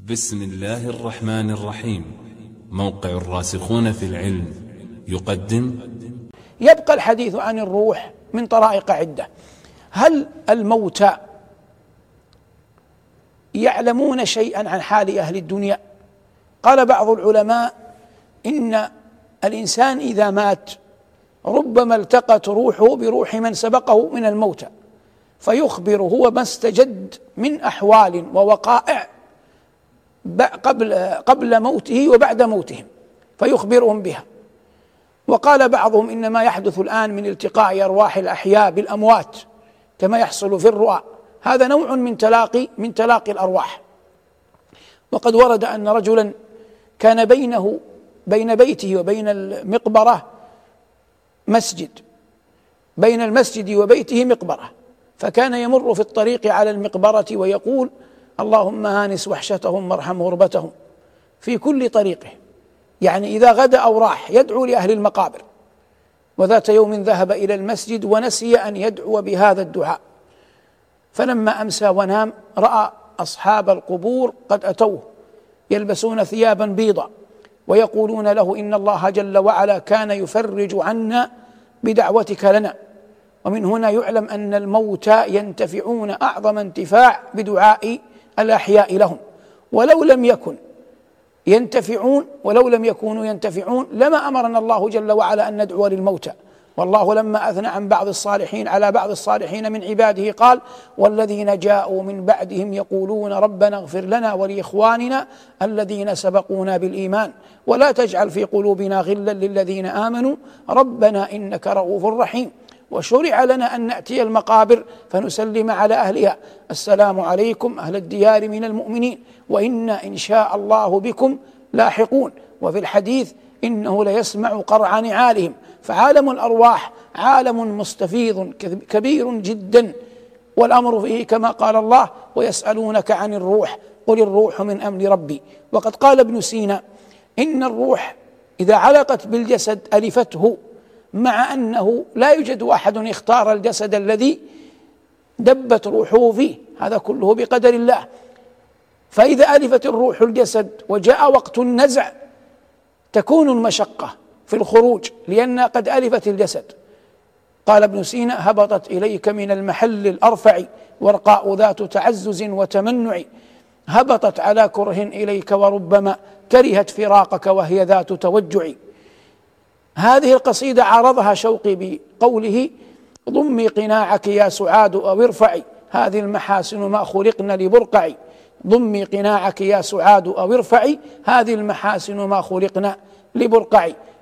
بسم الله الرحمن الرحيم. موقع الراسخون في العلم يقدم. يبقى الحديث عن الروح من طرائق عدة. هل الموتى يعلمون شيئا عن حال أهل الدنيا؟ قال بعض العلماء إن الإنسان إذا مات ربما التقت روحه بروح من سبقه من الموتى فيخبر هو ما استجد من أحوال ووقائع قبل موته وبعد موتهم فيخبرهم بها. وقال بعضهم إن ما يحدث الآن من التقاء أرواح الأحياء بالأموات كما يحصل في الرؤى هذا نوع من تلاقي الأرواح. وقد ورد أن رجلا كان بين بيته وبين المقبرة مسجد، بين المسجد وبيته مقبرة، فكان يمر في الطريق على المقبرة ويقول: اللهم هانس وحشتهم وارحم غربتهم، في كل طريقه، يعني إذا غدا أو راح يدعو لأهل المقابر. وذات يوم ذهب إلى المسجد ونسي أن يدعو بهذا الدعاء، فلما أمسى ونام رأى أصحاب القبور قد أتوه يلبسون ثيابا بيضا ويقولون له: إن الله جل وعلا كان يفرج عنا بدعوتك لنا. ومن هنا يعلم أن الموتى ينتفعون أعظم انتفاع بدعاء الأحياء لهم، ولو لم يكونوا ينتفعون لما أمرنا الله جل وعلا أن ندعو للموتى. والله لما أثنى عن بعض الصالحين على بعض الصالحين من عباده قال: والذين جاءوا من بعدهم يقولون ربنا اغفر لنا ولإخواننا الذين سبقونا بالإيمان ولا تجعل في قلوبنا غلا للذين آمنوا ربنا إنك رؤوف رحيم. وشرع لنا أن نأتي المقابر فنسلم على أهلها: السلام عليكم أهل الديار من المؤمنين وإنا إن شاء الله بكم لاحقون. وفي الحديث: إنه ليسمع قرع نعالهم. فعالم الأرواح عالم مستفيض كبير جدا، والأمر فيه كما قال الله: ويسألونك عن الروح قل الروح من أمر ربي. وقد قال ابن سينا: إن الروح إذا علقت بالجسد ألفته، مع أنه لا يوجد أحد اختار الجسد الذي دبت روحه فيه، هذا كله بقدر الله. فإذا ألفت الروح الجسد وجاء وقت النزع تكون المشقة في الخروج لأنها قد ألفت الجسد. قال ابن سينا: هبطت إليك من المحل الأرفع ورقاء ذات تعزز وتمنع، هبطت على كره إليك وربما كرهت فراقك وهي ذات توجع. هذه القصيدة عارضها شوقي بقوله: ضمي قناعك يا سعاد أو ارفعي، هذه المحاسن ما خلقنا لبرقعي. ضمي قناعك يا سعاد أو ارفعي، هذه المحاسن ما خلقنا لبرقعي.